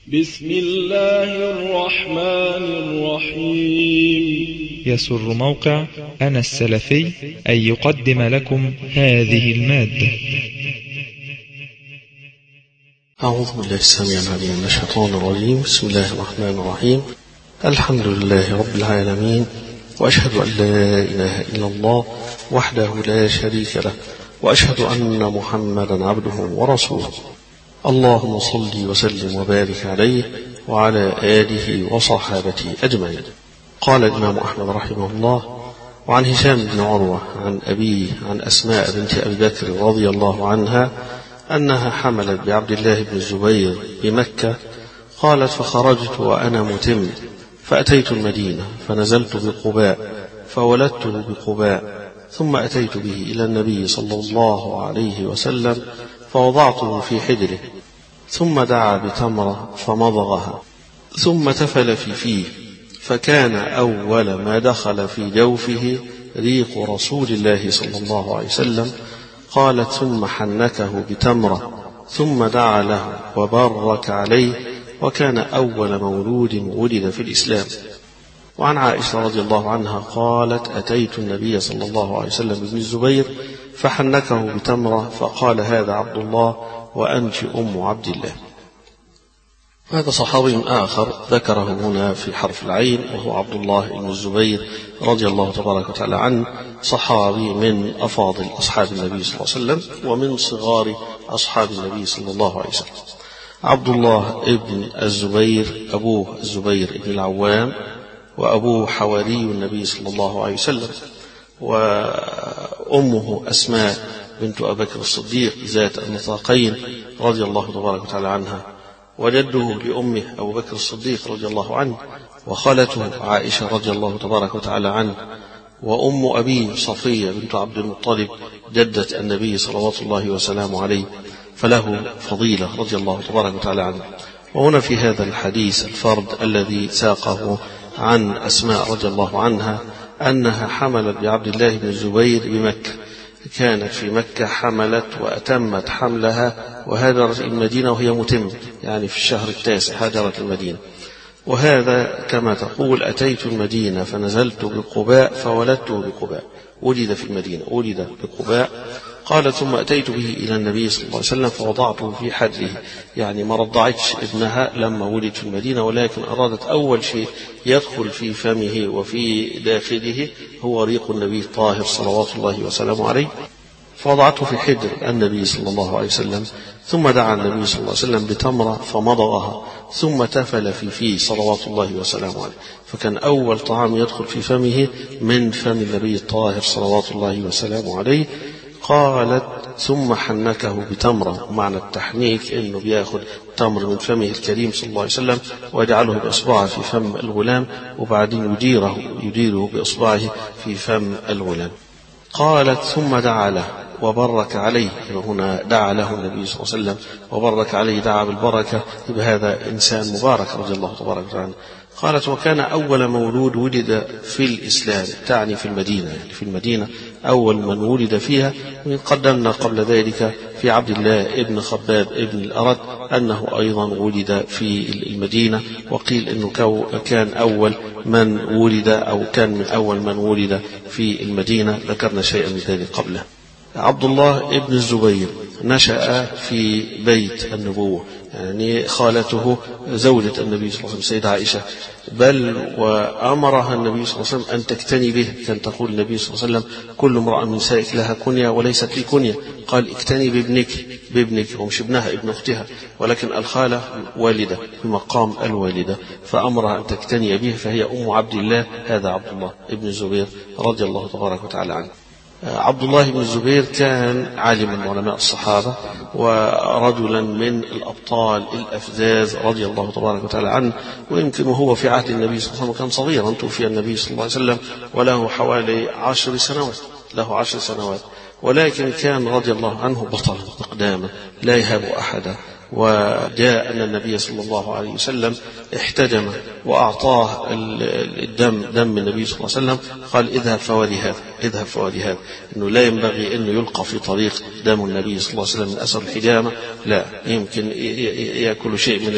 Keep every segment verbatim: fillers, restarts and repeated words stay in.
بسم الله الرحمن الرحيم. يسر موقع أنا السلفي أن يقدم لكم هذه المادة. أعوذ بالله السميع العليم من الشيطان الرجيم. بسم الله الرحمن الرحيم. الحمد لله رب العالمين، وأشهد أن لا إله إلا الله وحده لا شريك له، وأشهد أن محمدا عبده ورسوله. اللهم صل وسلم وبارك عليه وعلى آله وصحابته أجمعين. قال الإمام أحمد رحمه الله: وعن هشام بن عروة عن أبيه عن أسماء بنت أبي بكر رضي الله عنها أنها حملت بعبد الله بن الزبير بمكة. قالت: فخرجت وأنا متم فأتيت المدينة فنزلت بقباء فولدته بقباء، ثم أتيت به إلى النبي صلى الله عليه وسلم فوضعته في حجره، ثم دعا بتمرة فمضغها، ثم تفل في فيه، فكان أول ما دخل في جوفه ريق رسول الله صلى الله عليه وسلم. قالت: ثم حنكه بتمرة، ثم دعا له وبارك عليه، وكان أول مولود ولد في الإسلام. وعن عائشة رضي الله عنها قالت: أتيت النبي صلى الله عليه وسلم بن الزبير فحنكه بتمرة، فقال: هذا عبد الله وأنت أم عبد الله. هذا صحابي آخر ذكره هنا في حرف العين، وهو عبد الله بن الزبير رضي الله تبارك وتعالى عنه، صحابي من أفاضل أصحاب النبي صلى الله عليه وسلم ومن صغار أصحاب النبي صلى الله عليه وسلم. عبد الله بن الزبير أبوه الزبير بن العوام، وأبوه حواري النبي صلى الله عليه وسلم، وأمه أسماء بنت أبي بكر الصديق ذات النطاقين رضي الله تبارك وتعالى عنها، وجده لأمه أبو بكر الصديق رضي الله عنه، وخالته عائشة رضي الله تبارك وتعالى عنه، وأم أبيه صفية بنت عبد المطلب جدة النبي صلوات الله وسلامه عليه، فله فضيلة رضي الله تبارك وتعالى عنه. وهنا في هذا الحديث الفرد الذي ساقه عن أسماء رضي الله عنها أنها حملت بعبد الله بن الزبير بمكة، كانت في مكة حملت وأتمت حملها وهاجرت المدينة وهي متم، يعني في الشهر التاسع هاجرت المدينة. وهذا كما تقول: أتيت المدينة فنزلت بقباء فولدته بقباء، ولد في المدينة، ولد بقباء. قال: ثم أتيت به إلى النبي صلى الله عليه وسلم فوضعته في حجره، يعني ما رضعتش ابنها لما ولد في المدينة، ولكن أرادت أول شيء يدخل في فمه وفي داخله هو ريق النبي الطاهر صلوات الله وسلامه عليه، فوضعته في حجر النبي صلى الله عليه وسلم. ثم دعا النبي صلى الله عليه وسلم بتمرة فمضغها، ثم تفل في فيه صلوات الله وسلامه عليه، فكان أول طعام يدخل في فمه من فم النبي الطاهر صلوات الله وسلامه عليه. قالت: ثم حنكه بتمرة، ومعنى التحنيك إنه بياخد تمر من فمه الكريم صلى الله عليه وسلم ويجعله بإصبعه في فم الغلام، وبعدين يديره يديره بإصبعه في فم الغلام. قالت: ثم دعا له وبرك عليه، هنا دعا له النبي صلى الله عليه وسلم وبرك عليه، دعا بالبركة، بهذا إنسان مبارك رضي الله تبارك وتعالى. قالت: وكان أول مولود ولد في الإسلام، تعني في المدينة، يعني في المدينة أول من ولد فيها. وإن قدمنا قبل ذلك في عبد الله ابن خباب ابن الأرد أنه أيضا ولد في المدينة، وقيل أنه كان أول من ولد أو كان من أول من ولد في المدينة، ذكرنا شيئا من ذلك قبله. عبد الله ابن الزبير نشأ في بيت النبوة، يعني خالته زوجة النبي صلى الله عليه وسلم سيدة عائشة، بل وأمرها النبي صلى الله عليه وسلم أن تكتني به. كان تقول النبي صلى الله عليه وسلم: كل امرأة من نسائك لها كنية وليست لي كنية. قال: اكتني بابنك، بابنك ومش ابنها، ابن أختها، ولكن الخالة والدة بمقام الوالدة، فأمرها أن تكتني به، فهي أم عبد الله. هذا عبد الله ابن الزبير رضي الله تبارك وتعالى عنه. عبد الله بن الزبير كان عالما من علماء الصحابة، ورجلا من الأبطال الأفذاذ رضي الله تبارك وتعالى عنه. ويمكن وهو في عهد النبي صلى الله عليه وسلم كان صغيرا، توفي النبي صلى الله عليه وسلم وله حوالي عشر سنوات له عشر سنوات ولكن كان رضي الله عنه بطلا مقداما لا يهاب أحدا، وجاء أن النبي صلى الله عليه وسلم احتجم وأعطاه الدم دم النبي صلى الله عليه وسلم، قال اذهب فوري هذا، اذهب فوري هذا، أنه لا ينبغي أنه يلقى في طريق دم النبي صلى الله عليه وسلم من أثر الحجامة، لا يمكن يأكل شيء من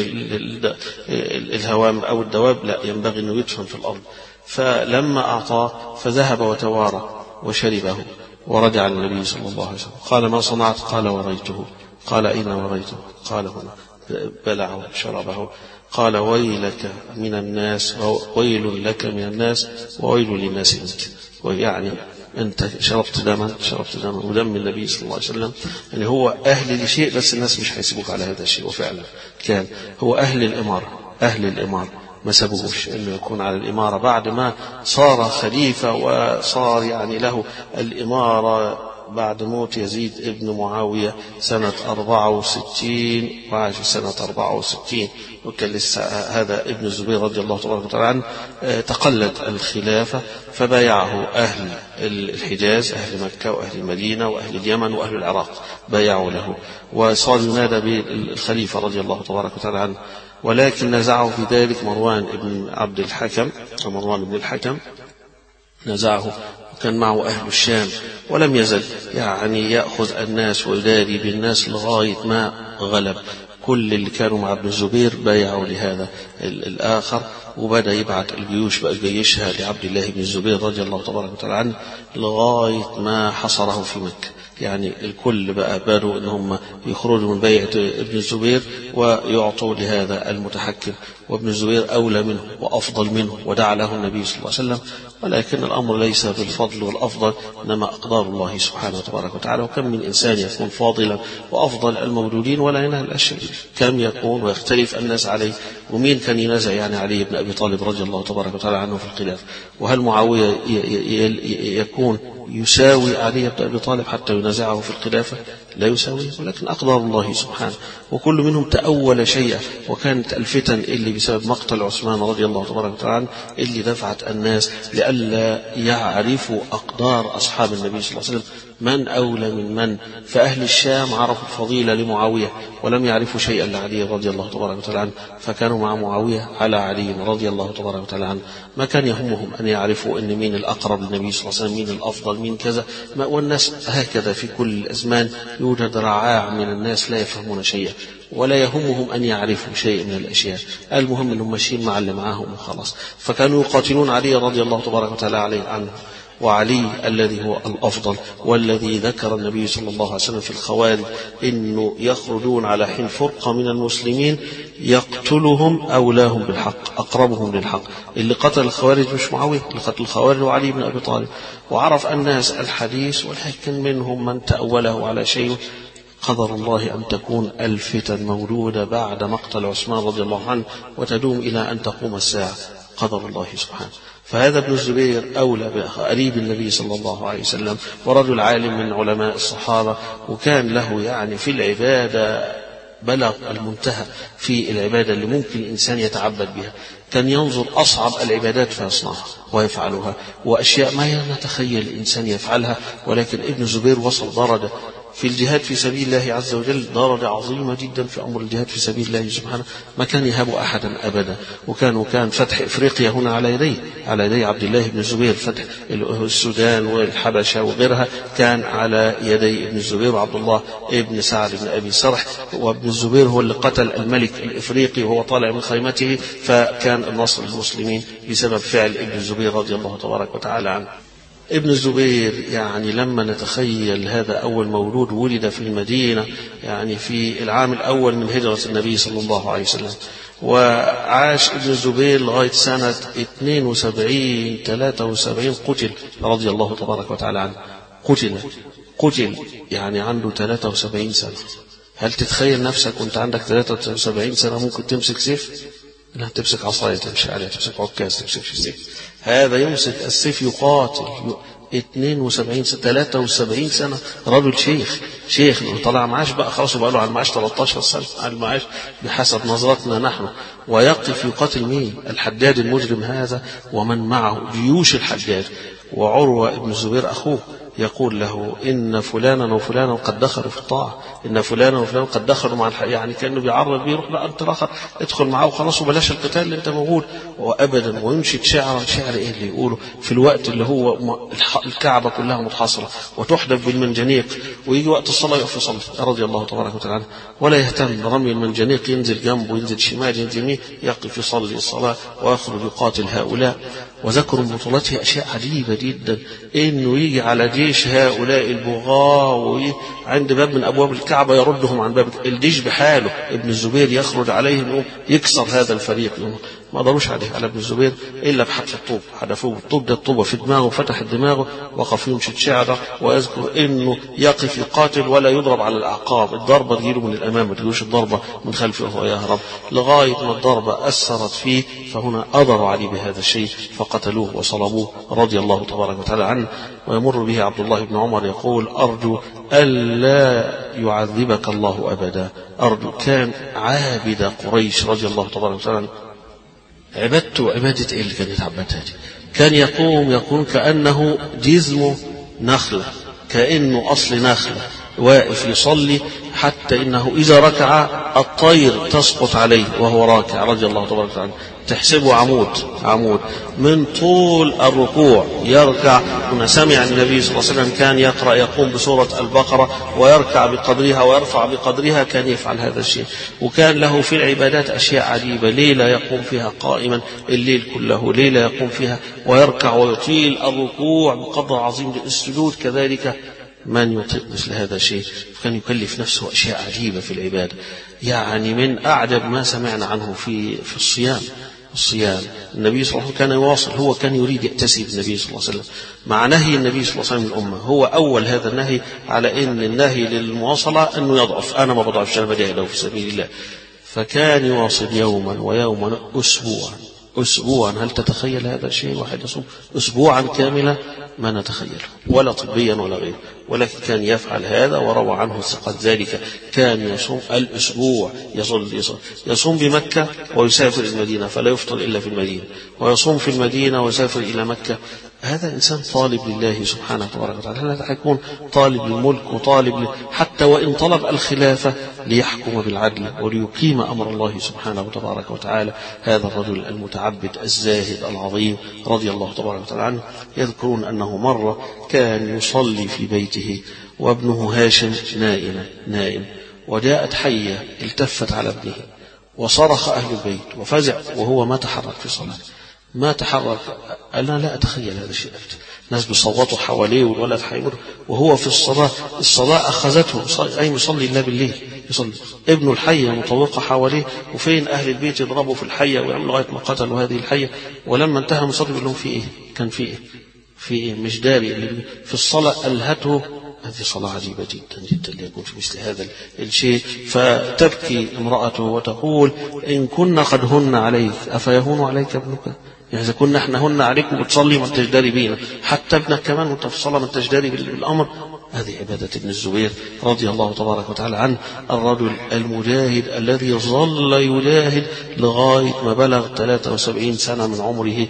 الهوام أو الدواب، لا ينبغي أنه يدفن في الأرض. فلما أعطاه فذهب وتوارى وشربه، ورجع النبي صلى الله عليه وسلم قال ما صنعت؟ قال وريته. قال أين وريته؟ قال هنا. بلعه شربه. قال ويلك من الناس، ويل لك من الناس وويل للناس منك. ويعني أنت شربت دما، شربت دما ودم النبي صلى الله عليه وسلم، يعني هو أهل لشيء بس الناس مش هيسيبوك على هذا الشيء. وفعلا كان هو أهل الإمارة، أهل الإمارة ما سبقوش أنه يكون على الإمارة بعد ما صار خليفة وصار يعني له الإمارة بعد موت يزيد ابن معاوية سنة أربعة وستين وعاش سنة أربعة وستين، وكان لسه هذا ابن الزبير رضي الله تبارك وتعالى عنه تقلد الخلافة، فبايعه أهل الحجاز، أهل مكة وأهل المدينة وأهل اليمن وأهل العراق، بايعوا له، وصار ينادى بالخليفة رضي الله تبارك وتعالى عنه. ولكن نزعه في ذلك مروان بن عبد الحكم، مروان بن الحكم نزعه، وكان معه أهل الشام، ولم يزل يعني يأخذ الناس ويداري بالناس لغاية ما غلب. كل اللي كانوا مع ابن الزبير بايعوا لهذا الآخر، وبدأ يبعث الجيوش بقى جيشها لعبد الله بن الزبير رضي الله تبارك وتعالى عنه لغاية ما حصره في مكة. يعني الكل بقى بدوا ان هم يخرجوا من بيعة ابن الزبير ويعطوا لهذا المتحكم، وابن الزبير أولى منه وأفضل منه، ودعا له النبي صلى الله عليه وسلم. ولكن الأمر ليس بالفضل والأفضل، إنما أقدار الله سبحانه وتبارك وتعالى. وكم من إنسان يكون فاضلا وأفضل المولودين ولا ينال الشيء، كم يكون ويختلف الناس عليه. ومين كان ينازع يعني علي بن أبي طالب رضي الله تبارك وتعالى عنه في الخلاف؟ وهل معاوية يكون يساوي علي بن أبي طالب حتى ينازعه في الخلافة؟ لا يساويه، ولكن أقدار الله سبحانه. وكل منهم تأول شيئا، وكانت الفتن اللي بسبب مقتل عثمان رضي الله تبارك وتعالى عنه اللي دفعت الناس لئلا يعرفوا أقدار أصحاب النبي صلى الله عليه وسلم من أولى من من. فأهل الشام عرفوا الفضيلة لمعاوية ولم يعرفوا شيئا لعلي رضي الله تبارك وتعالى عنه، فكانوا مع معاوية على علي رضي الله تبارك وتعالى عنه. ما كان يهمهم أن يعرفوا أن مين الأقرب للنبي صلى الله عليه وسلم، مين الأفضل، مين كذا. والناس هكذا في كل الأزمان يوجد رعاع من الناس لا يفهمون شيئا ولا يهمهم أن يعرفوا شيء من الأشياء، المهم أنهم ماشيين مع اللي معاهم وخلاص. فكانوا يقاتلون علي رضي الله تبارك وتعالى عليه عنه، وعلي الذي هو الأفضل، والذي ذكر النبي صلى الله عليه وسلم في الخوارج إنه يخرجون على حين فرقة من المسلمين يقتلهم أولاهم بالحق، أقربهم للحق. اللي قتل الخوارج مش معاوية، اللي قتل الخوارج وعلي بن أبي طالب. وعرف الناس الحديث، ولكن منهم من تأوله على شيء. قدر الله أن تكون الفتن مولودة بعد مقتل عثمان رضي الله عنه وتدوم إلى أن تقوم الساعة، قدر الله سبحانه. فهذا ابن الزبير أولى بقريب النبي صلى الله عليه وسلم، ورجل عالم من علماء الصحابة، وكان له يعني في العبادة بلغ المنتهى في العبادة اللي ممكن الإنسان يتعبد بها. كان ينظر أصعب العبادات فيصنعها ويفعلها، وأشياء ما نتخيل الإنسان يفعلها. ولكن ابن الزبير وصل درجة في الجهاد في سبيل الله عز وجل، درجة عظيمة جدا في أمر الجهاد في سبيل الله سبحانه، ما كان يهاب أحدا أبدا. وكان وكان فتح إفريقيا هنا على يديه، على يدي عبد الله بن الزبير. فتح السودان والحبشة وغيرها كان على يدي ابن الزبير وعبد الله ابن سعد بن أبي سرح. وابن الزبير هو اللي قتل الملك الإفريقي وهو طالع من خيمته، فكان النصر للمسلمين بسبب فعل ابن الزبير رضي الله تبارك وتعالى عنه. ابن الزبير يعني لما نتخيل هذا أول مولود ولد في المدينة يعني في العام الأول من هجرة النبي صلى الله عليه وسلم، وعاش ابن الزبير لغاية سنة اثنين وسبعين ثلاثة وسبعين قتل رضي الله تبارك وتعالى عنه. قتل قتل يعني عنده ثلاثة وسبعين سنة. هل تتخيل نفسك وانت عندك ثلاثة وسبعين سنة ممكن تمسك سيف؟ لا، تمسك عصاية تمشي عليها، تمسك عكاز تمسك في السيف. هذا يمسك السيف يقاتل اثنين وسبعين سنة، ثلاثة وسبعين سنة، رجل شيخ شيخ طلع معاش بقى خلاص، وبقى له على المعاش ثلاثة عشر سنة على المعاش بحسب نظرتنا نحن. ويقف يقاتل مين؟ الحجاج المجرم هذا ومن معه جيوش الحجاج. وعروة ابن الزبير أخوه يقول له إن فلانا وفلانا قد دخلوا في الطاعة، إن فلانا وفلانا قد دخلوا مع الحق، يعني كأنه بيعرض بيروح لا أنت الآخر ادخل معه وخلاص وبلاش القتال اللي أنت موجود. وأبدا ويمشي شعر شعر إيه اللي يقوله في الوقت اللي هو الكعبة كلها متحاصرة وتحدث بالمنجنيق، ويجي وقت الصلاة يقف يصلي رضي الله تبارك وتعالى، ولا يهتم برمي المنجنيق، ينزل جنبه ينزل شمال ينزل يمين، يقف يصلي الصلاة ويخرج يقاتل هؤلاء. وذكروا من بطولته أشياء عجيبة جدا، إنه يجي على جيش هؤلاء البغاة وعند باب من أبواب الكعبة يردهم عن باب الجيش بحاله، ابن الزبير يخرج عليهم يكسر هذا الفريق. ما قدروش عليه على ابن الزبير إلا بحدف الطوب، حدفوه بالطوب، ده الطوبة في دماغه فتح دماغه، وقف يمشي شعره. ويذكر إنه يقف يقاتل ولا يضرب على الأعقاب، الضربة تجيله من الأمام ما تجيلوش الضربة من خلفه وهو يهرب، لغاية ما الضربة أثرت فيه، فهنا قدروا عليه بهذا الشيء فقتلوه وصلبوه رضي الله تبارك وتعالى عنه. ويمر به عبد الله بن عمر يقول أرجو ألا يعذبك الله أبدا. أرجو، كان عابد قريش رضي الله تبارك وتعالى عنه. عبادته عبادة إيه اللي كان يتعبدها دي؟ كان يقوم يكون كأنه جزم نخلة، كأنه أصل نخلة واقف يصلي، حتى إنه إذا ركع الطير تسقط عليه وهو راكع رضي الله تبارك وتعالى، تحسبه عمود عمود من طول الركوع يركع. هنا سمع النبي صلى الله عليه وسلم كان يقرأ يقوم بسورة البقرة ويركع بقدرها ويرفع بقدرها، كان يفعل هذا الشيء. وكان له في العبادات أشياء عجيبة، ليلة يقوم فيها قائما الليل كله، ليلة يقوم فيها ويركع ويطيل الركوع بقدر عظيم، السجود كذلك من يطيق مثل هذا الشيء. كان يكلف نفسه أشياء عجيبة في العبادة، يعني من أعجب ما سمعنا عنه في في الصيام. الصيام النبي صلى الله عليه وسلم كان يواصل، هو كان يريد يأتسي بالنبي صلى الله عليه وسلم مع نهي النبي صلى الله عليه وسلم الأمة. هو أول هذا النهي على إن النهي للمواصلة أنه يضعف، أنا ما بضعفش، أنا بجاهد في سبيل الله. فكان يواصل يوما ويوما أسبوعا أسبوعا. هل تتخيل هذا الشيء؟ واحد يصوم أسبوعا كاملا؟ ما نتخيله، ولا طبيا ولا غيره، ولكن كان يفعل هذا. وروى عنه الثقات ذلك، كان يصوم الأسبوع، يصل يصل يصوم بمكة ويسافر المدينة فلا يفطر إلا في المدينة، ويصوم في المدينة ويسافر إلى مكة. هذا إنسان طالب لله سبحانه وتعالى. هذا حيكون طالب للملك وطالب حتى وإن طلب الخلافة ليحكم بالعدل وليقيم أمر الله سبحانه وتبارك وتعالى. هذا الرجل المتعبد الزاهد العظيم رضي الله تبارك وتعالى عنه. يذكرون أنه مرة كان يصلي في بيته وابنه هاشم نائم نائم وجاءت حية التفت على ابنه وصرخ أهل البيت وفزع، وهو ما تحرك في صلاته، ما تحرك. أنا لا أتخيل هذا الشيء أبدا. ناس بيصوتوا حواليه والولد حيمر وهو في الصلاة، الصلاة أخذته أي يصلي الله بالليل، يصلي ابنه الحية مطوقة حواليه، وفين أهل البيت يضربوا في الحية ويعملوا لغاية ما قتلوا هذه الحية. ولما انتهى المصلي يقول لهم في إيه؟ كان في إيه؟ في إيه؟ مش داري اللي في الصلاة ألهته. هذه صلاة عجيبة جدا جدا ليكون في مثل هذا الشيء. فتبكي امرأته وتقول إن كنا قد هن عليك أفيهون عليك ابنك؟ يعني إذا كنا احنا هن عليك وبتصلي ما تجدري بينا، حتى ابنك كمان وانت في الصلاة ما تجدري بالأمر. هذه عبادة ابن الزبير رضي الله تبارك وتعالى عنه، الرجل المجاهد الذي ظل يجاهد لغاية ما بلغ ثلاثة وسبعين سنة من عمره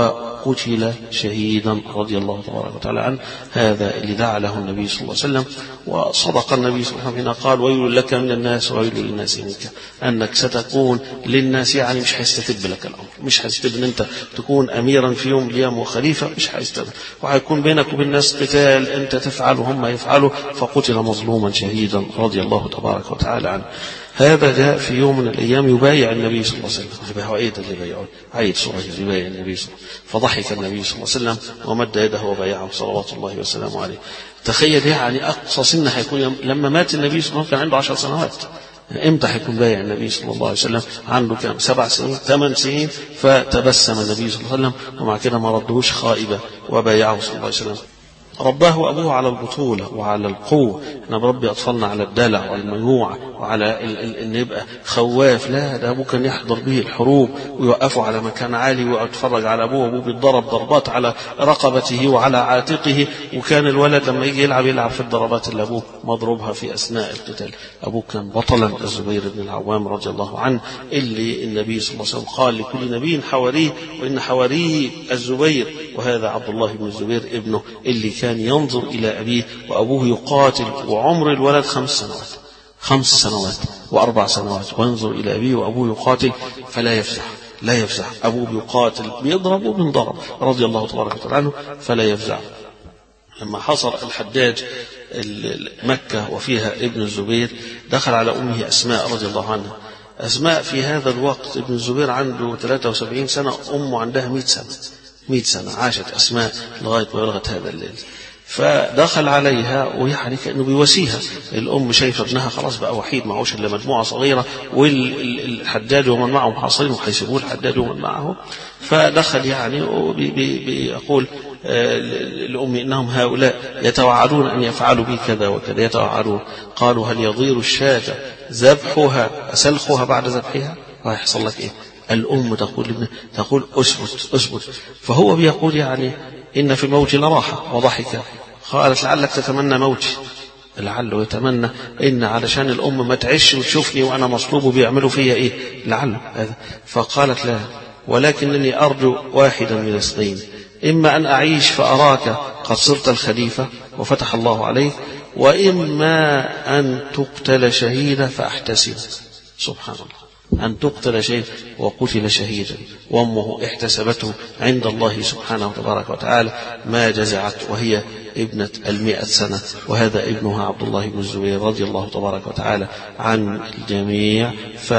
وقتل شهيدا رضي الله تبارك وتعالى عنه. هذا اللي دعا له النبي صلى الله عليه وسلم، وصدق النبي صلى الله عليه وسلم قال ويل لك من الناس وويل للناس منك، أنك ستكون للناس، يعني مش هيستتب لك الأمر، مش هيستتب أن أنت تكون أميرا في يوم القيامة وخليفة، مش هيستتب، وهيكون بينك وبين الناس قتال، أنت تفعل وهم يفعلوا، فقتل مظلوما شهيدا رضي الله تبارك وتعالى عنه. هذا جاء في يوم من الأيام يبايع النبي صلى الله عليه وسلم، يبايع عيد اللي بايعه عيد صغير يبايع النبي صلى الله عليه وسلم، فضحك النبي صلى الله عليه وسلم ومد يده وبايعه صلوات الله وسلامه عليه. تخيل يعني أقصى سنة حيكون لما مات النبي صلى الله عليه وسلم كان عنده عشر سنوات. امتى حيكون بايع النبي صلى الله عليه وسلم؟ عنده كم؟ سبع سنين ثمان سنين. فتبسم النبي صلى الله عليه وسلم ومع كده ما ردهوش خائبة وبايعه صلى الله عليه وسلم. رباه أبوه على البطولة وعلى القوة. احنا بربي أطفالنا على الدلع والمجوع وعلى أن يبقى خواف. لا، ده أبوه كان يحضر به الحروب ويوقفه على مكان عالي ويتفرج على أبوه، وأبوه بيتضرب ضربات على رقبته وعلى عاتقه. وكان الولد لما يجي يلعب يلعب في الضربات اللي أبوه مضروبها في أثناء القتال. أبوه كان بطلا الزبير بن العوام رضي الله عنه، اللي النبي صلى الله عليه وسلم قال لكل نبي حواريه، وإن حواريه الزبير، وهذا عبد الله بن الزبير ابنه اللي كان كان ينظر إلى أبيه وأبوه يقاتل وعمر الولد خمس سنوات خمس سنوات وأربع سنوات، وينظر إلى أبيه وأبوه يقاتل فلا يفزع لا يفزع أبوه يقاتل بيضرب وبنضرب رضي الله تبارك وتعالى عنه فلا يفزع. لما حصر الحجاج مكة وفيها ابن الزبير دخل على أمه أسماء رضي الله عنها. أسماء في هذا الوقت ابن الزبير عنده ثلاثة وسبعين سنة، أمه عندها مئة سنة مئة سنة، عاشت أسماء لغاية ما بلغت هذا الليل. فدخل عليها ويعني كأنه بيواسيها، الأم شايفة ابنها خلاص بقى وحيد معوش إلا مجموعة صغيرة والحجاج ومن معهم حاصرين وحيسيبوه الحجاج ومن معه. فدخل يعني بيقول لأمي إنهم هؤلاء يتوعدون أن يفعلوا بي كذا وكذا يتوعدون. قالوا هل يضير الشاة ذبحها سلخها بعد ذبحها؟ ويحصل لك إيه؟ الأم تقول لابنها تقول أثبت أثبت. فهو بيقول يعني إن في الموت لراحة وضحك. قالت لعلك تتمنى موتي، لعله يتمنى إن علشان الأم ما تعيش وتشوفني وأنا مصلوب بيعملوا فيا إيه لعله هذا. فقالت لا، ولكنني أرجو واحدا من الاثنين، إما أن أعيش فأراك قد صرت الخليفة وفتح الله عليك، وإما أن تقتل شهيدا فأحتسب. سبحان الله، أن تقتل شهيدا وقتل شهيدا، وأمه احتسبته عند الله سبحانه وتبارك وتعالى ما جزعت وهي ابنة المئة سنة، وهذا ابنها عبد الله بن الزبير رضي الله تبارك وتعالى عن الجميع.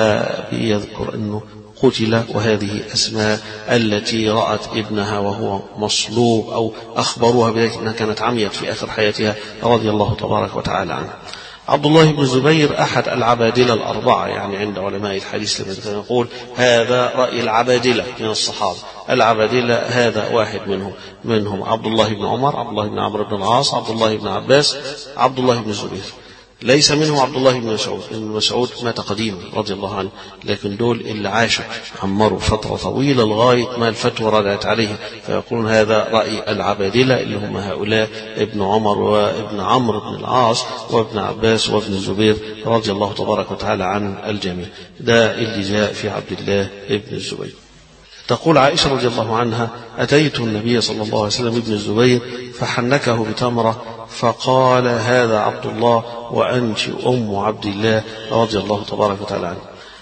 فبيذكر أنه قتل، وهذه أسماء التي رأت ابنها وهو مصلوب أو أخبروها بذلك أنها كانت عميت في آخر حياتها رضي الله تبارك وتعالى عنه. عبد الله بن الزبير أحد العبادلة الأربعة، يعني عند علماء الحديث لما يقول هذا رأي العبادلة من الصحابة، العبادلة هذا واحد منهم منهم عبد الله بن عمر، عبد الله بن عمرو بن العاص، عبد الله بن عباس، عبد الله بن الزبير. ليس منهم عبد الله بن مسعود، ابن مسعود مات قديما رضي الله عنه، لكن دول اللي عاشوا عمروا فترة طويلة لغاية ما الفتوى ردت عليه. فيقولون هذا رأي العبادلة اللي هم هؤلاء ابن عمر وابن عمرو بن العاص وابن عباس وابن الزبير رضي الله تبارك وتعالى عن الجميع. ده اللي جاء في عبد الله ابن الزبير. تقول عائشة رضي الله عنها أتيت النبي صلى الله عليه وسلم ابن الزبير فحنكه بتمرة فقال هذا عبد الله وأنت أم عبد الله رضي الله تبارك وتعالى عنه.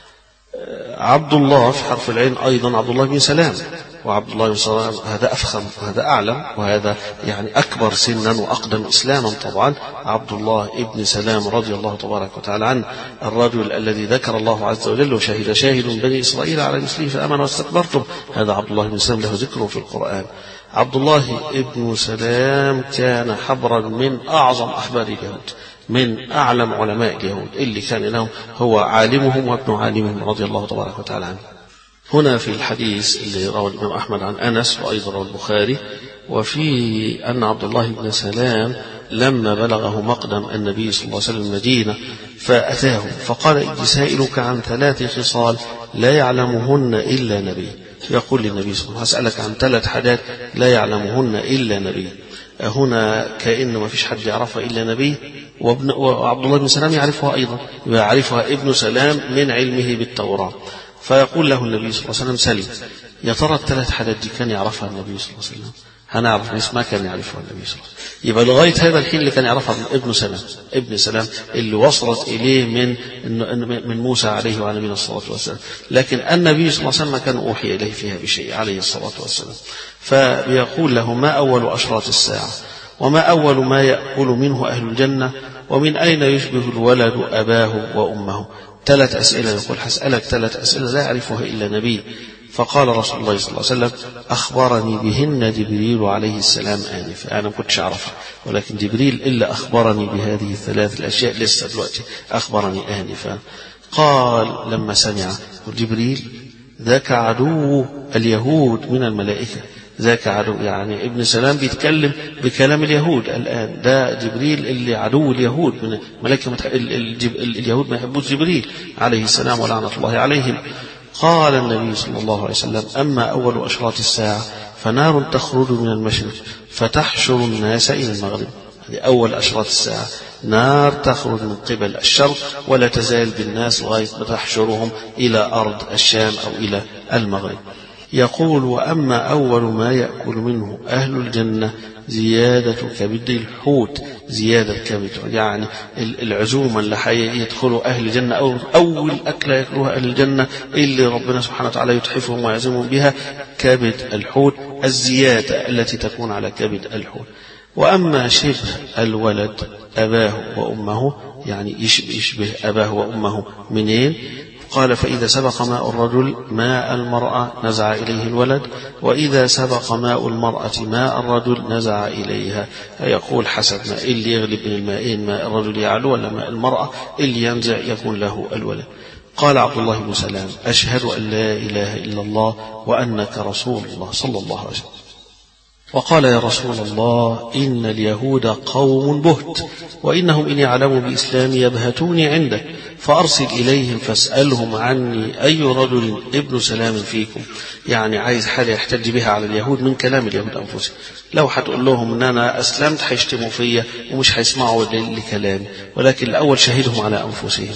عبد الله في حرف العين أيضا عبد الله بن سلام، وعبد الله بن سلام هذا أفخم وهذا أعلم وهذا يعني أكبر سنا وأقدم إسلاما طبعا. عبد الله ابن سلام رضي الله تبارك وتعالى عنه الرجل الذي ذكر الله عز وجل وشهد شاهد من بني إسرائيل على مثله فآمنوا واستكبرتم، هذا عبد الله بن سلام له ذكره في القرآن. عبد الله ابن سلام كان حبرا من أعظم أحبار اليهود، من أعلم علماء اليهود اللي كان لهم هو عالمهم وابن عالمهم رضي الله تبارك وتعالى عنه. هنا في الحديث اللي رواه الإمام أحمد عن أنس وأيضا رواه البخاري، وفيه أن عبد الله بن سلام لما بلغه مقدم النبي صلى الله عليه وسلم المدينة فأتاه فقال إني سائلك عن ثلاث خصال لا يعلمهن إلا نبي. يقول للنبي صلى الله عليه وسلم أسألك عن ثلاث حاجات لا يعلمهن إلا نبي. هنا كأنه ما فيش حد يعرفها إلا نبي، وابن وعبد الله بن سلام يعرفها أيضا، يعرفها ابن سلام من علمه بالتوراة. فيقول له النبي صلى الله عليه وسلم سلم، يا ترى الثلاث حاجات دي كان يعرفها النبي صلى الله عليه وسلم؟ هنعرف ناس ما كان يعرفها النبي صلى الله عليه وسلم. يبقى لغاية هذا الحين اللي كان يعرفها ابن سلام ابن سلام اللي وصلت إليه من من موسى عليه وعلى نبينا الصلاة والسلام، لكن النبي صلى الله عليه وسلم كان أوحي إليه فيها بشيء عليه الصلاة والسلام. فبيقول له ما أول أشراط الساعة، وما أول ما يأكل منه أهل الجنة، ومن أين يشبه الولد أباه وأمه. ثلاث أسئلة. يقول هسألك ثلاث أسئلة لا يعرفها إلا نبي. فقال رسول الله صلى الله عليه وسلم أخبرني بهن جبريل عليه السلام آنفا. أنا ما كنتش أعرفها، ولكن جبريل إلا أخبرني بهذه الثلاث الأشياء لسه دلوقتي أخبرني آنفا. قال لما سمع جبريل ذاك عدو اليهود من الملائكة، ذاك عدو يعني ابن سلام بيتكلم بكلام اليهود الآن، ده جبريل اللي عدو اليهود من ملائكة اليهود ما يحبوش جبريل عليه السلام ولعنة الله عليهم. قال النبي صلى الله عليه وسلم أما أول أشراط الساعة فنار تخرج من المشرق فتحشر الناس إلى المغرب. هذه أول أشراط الساعة، نار تخرج من قبل الشرق ولا تزال بالناس لغاية ما تحشرهم إلى أرض الشام أو إلى المغرب. يقول وأما أول ما يأكل منه أهل الجنة زيادة كبد الحوت، زيادة كبد يعني العزومة اللي حيدخلوا أهل الجنة أو أول أكلة يأكلوها أهل الجنة اللي ربنا سبحانه وتعالى يتحفهم ويعزمهم بها كبد الحوت، الزيادة التي تكون على كبد الحوت. وأما شبه الولد أباه وأمه، يعني يشبه أباه وأمه منين؟ قال فإذا سبق ماء الرجل ماء المرأة نزع إليه الولد، وإذا سبق ماء المرأة ماء الرجل نزع إليها. يقول حسب ما اللي يغلب من الماءين، ماء الرجل يعلو ولا ماء المرأة، اللي ينزع يكون له الولد. قال عبد الله بن سلام أشهد أن لا إله إلا الله وأنك رسول الله صلى الله عليه وسلم. وقال يا رسول الله إن اليهود قوم بهت، وإنهم إن يعلموا بإسلامي يبهتوني عندك، فأرسل إليهم فاسألهم عني أي رجل ابن سلام فيكم. يعني عايز حاجة يحتج بها على اليهود من كلام اليهود أنفسهم. لو هتقول لهم إن أنا أسلمت هيشتموا فيا ومش هيسمعوا لكلامي، ولكن الأول شهدهم على أنفسهم.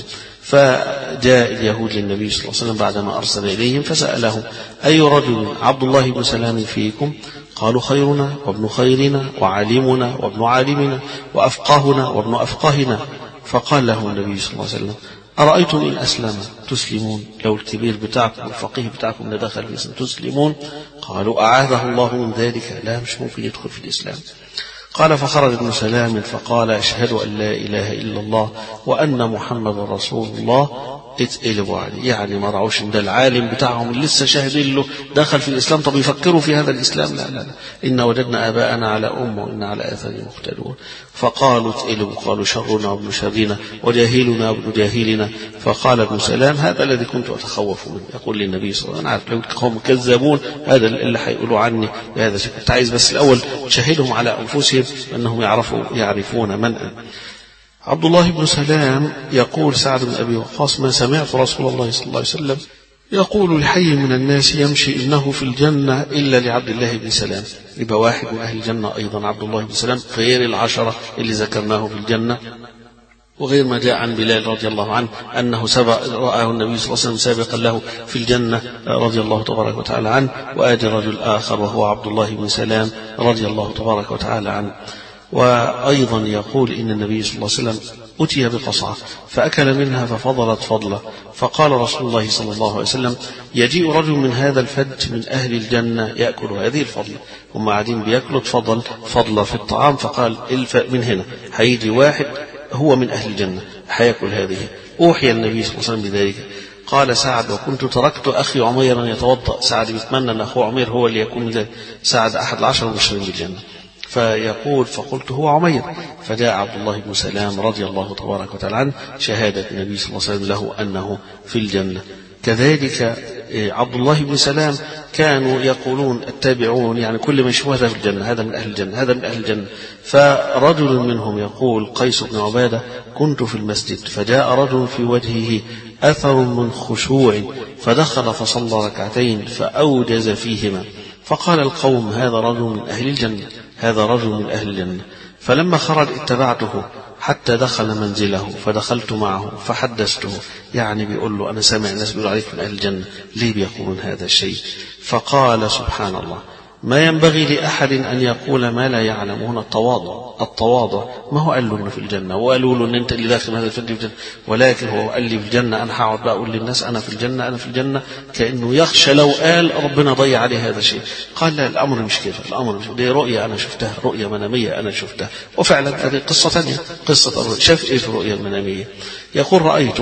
فجاء اليهود للنبي صلى الله عليه وسلم بعدما أرسل إليهم فسألهم أي رجل عبد الله بن سلام فيكم؟ قالوا خيرنا وابن خيرنا وعالمنا وابن عالمنا وأفقهنا وابن أفقهنا. فقال لهم النبي صلى الله عليه وسلم أرأيتم إن أسلم تسلمون؟ لو الكبير بتاعكم الفقيه بتاعكم ندخل الإسلام تسلمون؟ قالوا أعاذه الله من ذلك، لا مش ممكن يدخل في الإسلام. قال فخرج ابن سلام فقال أشهد أن لا إله إلا الله وأن محمد رسول الله. اتقلبوا عليه، يعني ما رعوش ده العالم بتاعهم اللي لسه شاهد له دخل في الإسلام، طب يفكروا في هذا الإسلام؟ لا لا لا، إن وجدنا آباءنا على أمة وإن على آثارهم مقتدون. فقالوا اتقلبوا، قالوا شرنا وابن شرنا وجاهلنا وابن جاهلنا. فقال ابن سلام هذا الذي كنت أتخوف منه، يقول للنبي صلى الله عليه وسلم أنا عارف لو هم كذابون هذا اللي هيقولوا عني هذا شيء، كنت عايز بس الأول شهدهم على أنفسهم أنهم يعرفوا يعرفون من أنا. عبد الله بن سلام يقول سعد بن أبي وقاص ما سمعت رسول الله صلى الله عليه وسلم يقول لحي من الناس يمشي إنه في الجنة إلا لعبد الله بن سلام. يبقى واحد من أهل الجنة أيضا عبد الله بن سلام غير العشرة اللي ذكرناه في الجنة، وغير ما جاء عن بلال رضي الله عنه أنه سبق رآه النبي صلى الله عليه وسلم سابقا له في الجنة رضي الله تبارك وتعالى عنه. وآدي رجل آخر وهو عبد الله بن سلام رضي الله تبارك وتعالى عنه. وأيضا يقول إن النبي صلى الله عليه وسلم أتي بقصعة فأكل منها ففضلت فضلة، فقال رسول الله صلى الله عليه وسلم يجيء رجل من هذا الفج من أهل الجنة يأكل هذه الفضلة. هم قاعدين بيأكلوا تفضل فضلة في الطعام، فقال من هنا هيجي واحد هو من أهل الجنة هيأكل هذه. أوحي النبي صلى الله عليه وسلم بذلك. قال سعد وكنت تركت أخي عميرا يتوضأ. سعد بيتمنى أن أخوه عمير هو اللي يكون ذلك. سعد أحد العشر المبشرين بالجنة. فيقول فقلت هو عمير، فجاء عبد الله بن سلام رضي الله تبارك وتعالى عنه شهادة النبي صلى الله عليه وسلم له أنه في الجنة. كذلك عبد الله بن سلام كانوا يقولون التابعون يعني كل من يشوفه هذا في الجنة، هذا من أهل الجنة، هذا من أهل الجنة. فرجل منهم يقول قيس بن عبادة كنت في المسجد فجاء رجل في وجهه أثر من خشوع فدخل فصلى ركعتين فأوجز فيهما، فقال القوم هذا رجل من أهل الجنة، هذا رجل من أهل الجنة. فلما خرج اتبعته حتى دخل منزله فدخلت معه فحدثته، يعني بيقول له أنا سامع الناس بيقولوا عليك من أهل الجنة، ليه بيقولون هذا الشيء؟ فقال سبحان الله ما ينبغي لأحد أن يقول ما لا يعلمون. التواضع التواضع ما هو قال له إنه في الجنة وقالوا له إن أنت اللي داخل هذا الفندق في الجنة، ولكن هو قال لي في الجنة. أنا هقعد بقى أقول للناس أنا في الجنة أنا في الجنة، كأنه يخشى لو قال ربنا ضيع عليه هذا الشيء. قال لا الأمر مش كده، الأمر مش دي رؤية أنا شفتها، رؤية منامية أنا شفتها. وفعلا هذه قصة ثانية، قصة الرؤية. شاف إيه في الرؤية المنامية؟ يقول رأيت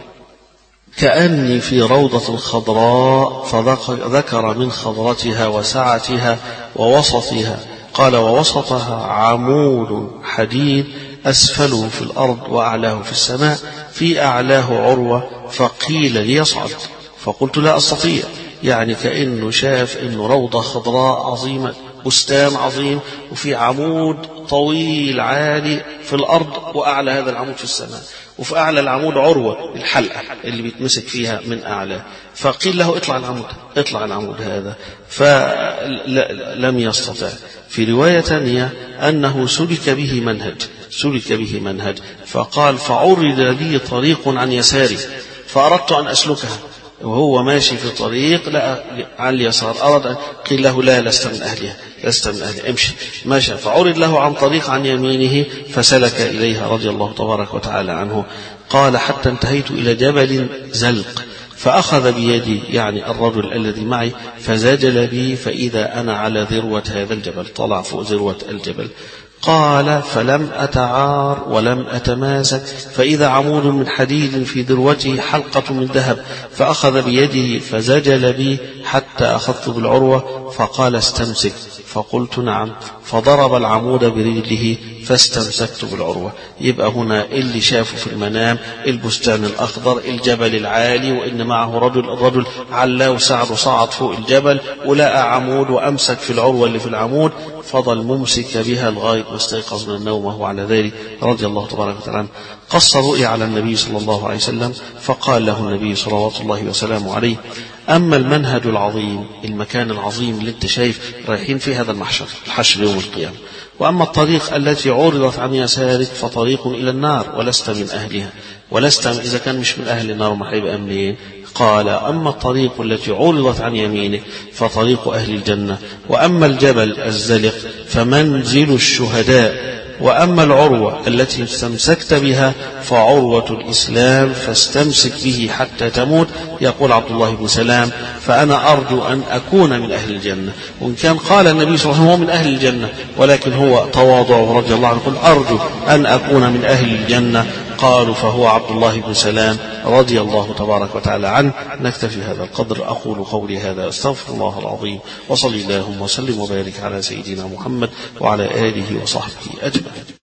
كأني في روضة خضراء فذكر من خضرتها وسعتها ووسطها. قال ووسطها عمود حديد أسفله في الأرض وأعلاه في السماء، في أعلاه عروة فقيل ليصعد فقلت لا أستطيع. يعني كأنه شاف إنه روضة خضراء عظيمة، بستان عظيم، وفي عمود طويل عالي في الأرض وأعلى هذا العمود في السماء، وفي أعلى العمود عروة الحلقة اللي بيتمسك فيها من أعلى. فقيل له اطلع العمود اطلع العمود هذا، فلم يستطع. في رواية ثانية أنه سلك به منهج سلك به منهج فقال فعرض لي طريق عن يساري فأردت أن أسلكها وهو ماشي في طريق لقى على اليسار أراد قيل له لا لست من أهلها لست من أهلها امشي ماشى فعرض له عن طريق عن يمينه فسلك إليها رضي الله تبارك وتعالى عنه. قال حتى انتهيت إلى جبل زلق فأخذ بيدي يعني الرجل الذي معي فزجل بي فإذا أنا على ذروة هذا الجبل طلع فوق ذروة الجبل. قال فلم أتعار ولم أتماسك فإذا عمود من حديد في ذروته حلقة من ذهب فأخذ بيده فزجل بي حتى أخذت بالعروة فقال استمسك فقلت نعم فضرب العمود برجله فاستمسكت بالعروة. يبقى هنا اللي شافه في المنام البستان الأخضر الجبل العالي وإن معه رجل الرجل علا وسعد صعد فوق الجبل ولقى عمود وأمسك في العروة اللي في العمود فضل ممسك بها لغاية ما استيقظ من النوم وهو على ذلك رضي الله تبارك وتعالى. قص رؤيا على النبي صلى الله عليه وسلم فقال له النبي صلوات الله وسلامه عليه أما المنهج العظيم المكان العظيم اللي انت شايف رايحين في هذا المحشر الحشر يوم القيامة وأما الطريق التي عرضت عن يسارك فطريق إلى النار ولست من أهلها ولست إذا كان مش من أهل النار ما هيبقى منين؟ قال أما الطريق التي عرضت عن يمينك فطريق أهل الجنة وأما الجبل الزلق فمنزل الشهداء وأما العروة التي استمسكت بها فعروة الإسلام فاستمسك به حتى تموت. يقول عبد الله بن سلام فأنا أرجو أن أكون من أهل الجنة. وإن كان قال النبي صلى الله عليه وسلم هو من أهل الجنة ولكن هو تواضع رضي الله عنه يقول أرجو أن أكون من أهل الجنة. قالوا فهو عبد الله بن سلام رضي الله تبارك وتعالى عنه. نكتفي هذا القدر. أقول قولي هذا أستغفر الله العظيم وصلي اللهم وسلم وبارك على سيدنا محمد وعلى آله وصحبه أجمعين.